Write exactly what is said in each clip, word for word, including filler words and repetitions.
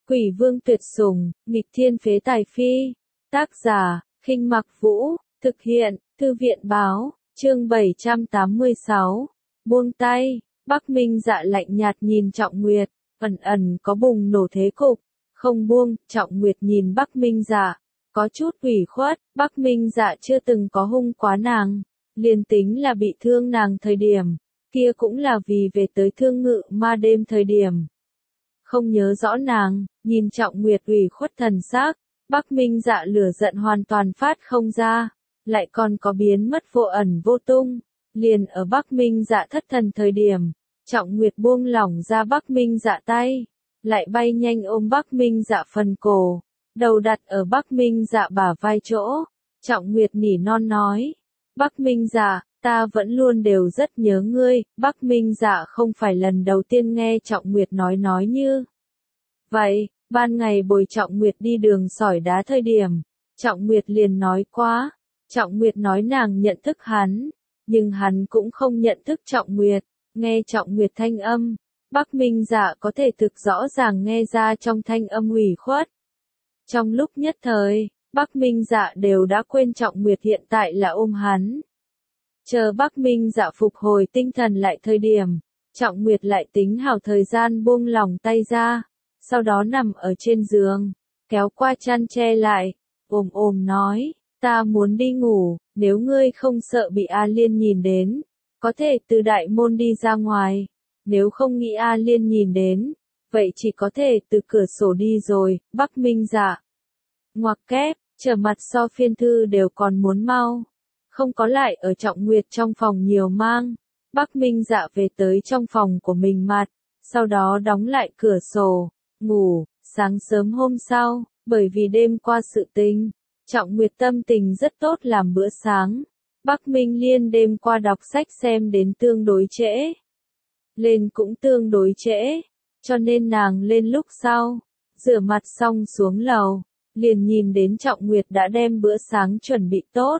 Quỷ vương tuyệt sủng, nghịch thiên phế tài phi. Tác giả, Khinh Mặc Vũ, thực hiện, Thư viện báo, chương bảy trăm tám mươi sáu. Buông tay, Bắc Minh Dạ lạnh nhạt nhìn Trọng Nguyệt, ẩn ẩn có bùng nổ thế cục. Không buông, Trọng Nguyệt nhìn Bắc Minh Dạ, có chút ủy khuất, Bắc Minh Dạ chưa từng có hung quá nàng, liền tính là bị thương nàng thời điểm, kia cũng là vì về tới Thương Ngự Ma đêm thời điểm. Không nhớ rõ nàng, nhìn Trọng Nguyệt ủy khuất thần sắc, Bắc Minh Dạ lửa giận hoàn toàn phát không ra, lại còn có biến mất vô ẩn vô tung, liền ở Bắc Minh Dạ thất thần thời điểm, Trọng Nguyệt buông lỏng ra Bắc Minh Dạ tay, lại bay nhanh ôm Bắc Minh Dạ phần cổ, đầu đặt ở Bắc Minh Dạ bả vai chỗ, Trọng Nguyệt nỉ non nói, Bắc Minh Dạ, ta vẫn luôn đều rất nhớ ngươi. Bắc Minh Dạ không phải lần đầu tiên nghe Trọng Nguyệt nói nói như vậy, ban ngày bồi Trọng Nguyệt đi đường sỏi đá thời điểm, Trọng Nguyệt liền nói quá, Trọng Nguyệt nói nàng nhận thức hắn, nhưng hắn cũng không nhận thức Trọng Nguyệt, nghe Trọng Nguyệt thanh âm, Bắc Minh Dạ có thể thực rõ ràng nghe ra trong thanh âm ủy khuất. Trong lúc nhất thời, Bắc Minh Dạ đều đã quên Trọng Nguyệt hiện tại là ôm hắn. Chờ Bắc Minh Dạ phục hồi tinh thần lại thời điểm, Trọng Nguyệt lại tính hảo thời gian buông lỏng tay ra, sau đó nằm ở trên giường, kéo qua chăn che lại, ồm ồm nói, ta muốn đi ngủ, nếu ngươi không sợ bị A Liên nhìn đến, có thể từ đại môn đi ra ngoài, nếu không nghĩ A Liên nhìn đến, vậy chỉ có thể từ cửa sổ đi rồi. Bắc Minh Dạ ngoặc kép, trở mặt so phiên thư đều còn muốn mau. Không có lại ở Trọng Nguyệt trong phòng nhiều mang, Bắc Minh Dạ về tới trong phòng của mình mặt, sau đó đóng lại cửa sổ, ngủ. Sáng sớm hôm sau, bởi vì đêm qua sự tình, Trọng Nguyệt tâm tình rất tốt làm bữa sáng. Bắc Minh Liên đêm qua đọc sách xem đến tương đối trễ, lên cũng tương đối trễ, cho nên nàng lên lúc sau, rửa mặt xong xuống lầu, liền nhìn đến Trọng Nguyệt đã đem bữa sáng chuẩn bị tốt.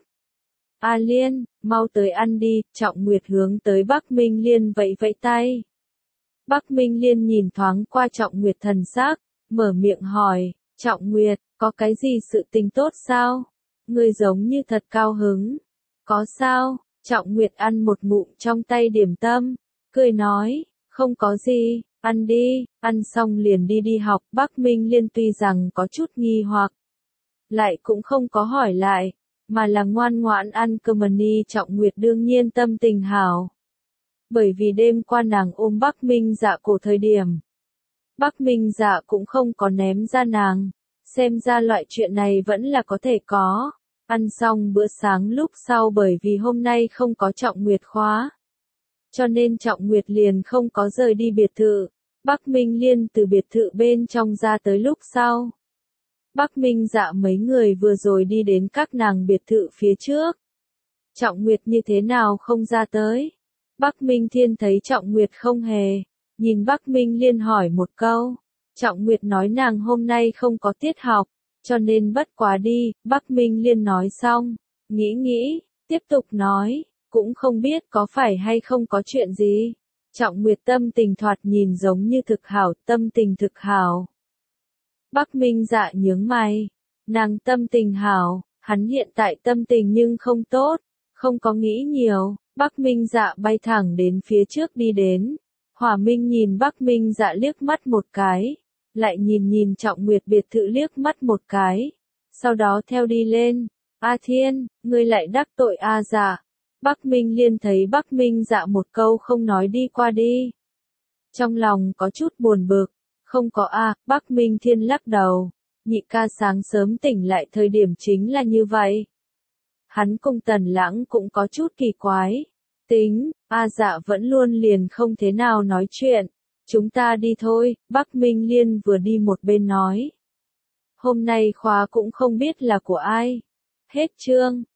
A Liên, mau tới ăn đi. Trọng Nguyệt hướng tới Bắc Minh Liên vẫy vẫy tay. Bắc Minh Liên nhìn thoáng qua Trọng Nguyệt thần sắc, mở miệng hỏi, Trọng Nguyệt, có cái gì sự tình tốt sao? Ngươi giống như thật cao hứng. Có sao? Trọng Nguyệt ăn một ngụm trong tay điểm tâm, cười nói, không có gì, ăn đi. Ăn xong liền đi đi học. Bắc Minh Liên tuy rằng có chút nghi hoặc, lại cũng không có hỏi lại, mà là ngoan ngoãn ăn cơm. Ni Trọng Nguyệt đương nhiên tâm tình hảo, bởi vì đêm qua nàng ôm Bắc Minh Dạ cổ thời điểm, Bắc Minh Dạ cũng không có ném ra nàng, xem ra loại chuyện này vẫn là có thể có. Ăn xong bữa sáng lúc sau, bởi vì hôm nay không có Trọng Nguyệt khóa, cho nên Trọng Nguyệt liền không có rời đi biệt thự. Bắc Minh Liên từ biệt thự bên trong ra tới lúc sau, Bắc Minh Dạ mấy người vừa rồi đi đến các nàng biệt thự phía trước. Trọng Nguyệt như thế nào không ra tới? Bắc Minh Thiên thấy Trọng Nguyệt không hề, nhìn Bắc Minh Liên hỏi một câu. Trọng Nguyệt nói nàng hôm nay không có tiết học, cho nên bất quá đi. Bắc Minh Liên nói xong, nghĩ nghĩ, tiếp tục nói, cũng không biết có phải hay không có chuyện gì. Trọng Nguyệt tâm tình thoạt nhìn giống như thực hảo, tâm tình thực hảo. Bắc Minh Dạ nhướng mày, nàng tâm tình hảo, hắn hiện tại tâm tình nhưng không tốt, không có nghĩ nhiều. Bắc Minh Dạ bay thẳng đến phía trước đi đến. Hỏa Minh nhìn Bắc Minh Dạ liếc mắt một cái, lại nhìn nhìn Trọng Nguyệt biệt thự liếc mắt một cái, sau đó theo đi lên. A Thiên, ngươi lại đắc tội A Dạ. Bắc Minh Liên thấy Bắc Minh Dạ một câu không nói đi qua đi, trong lòng có chút buồn bực. Không có a. Bắc Minh Thiên lắc đầu, nhị ca sáng sớm tỉnh lại thời điểm chính là như vậy. Hắn cùng Tần Lãng cũng có chút kỳ quái. Tính, A Dạ vẫn luôn liền không thế nào nói chuyện. Chúng ta đi thôi. Bắc Minh Liên vừa đi một bên nói. Hôm nay khóa cũng không biết là của ai. Hết chương.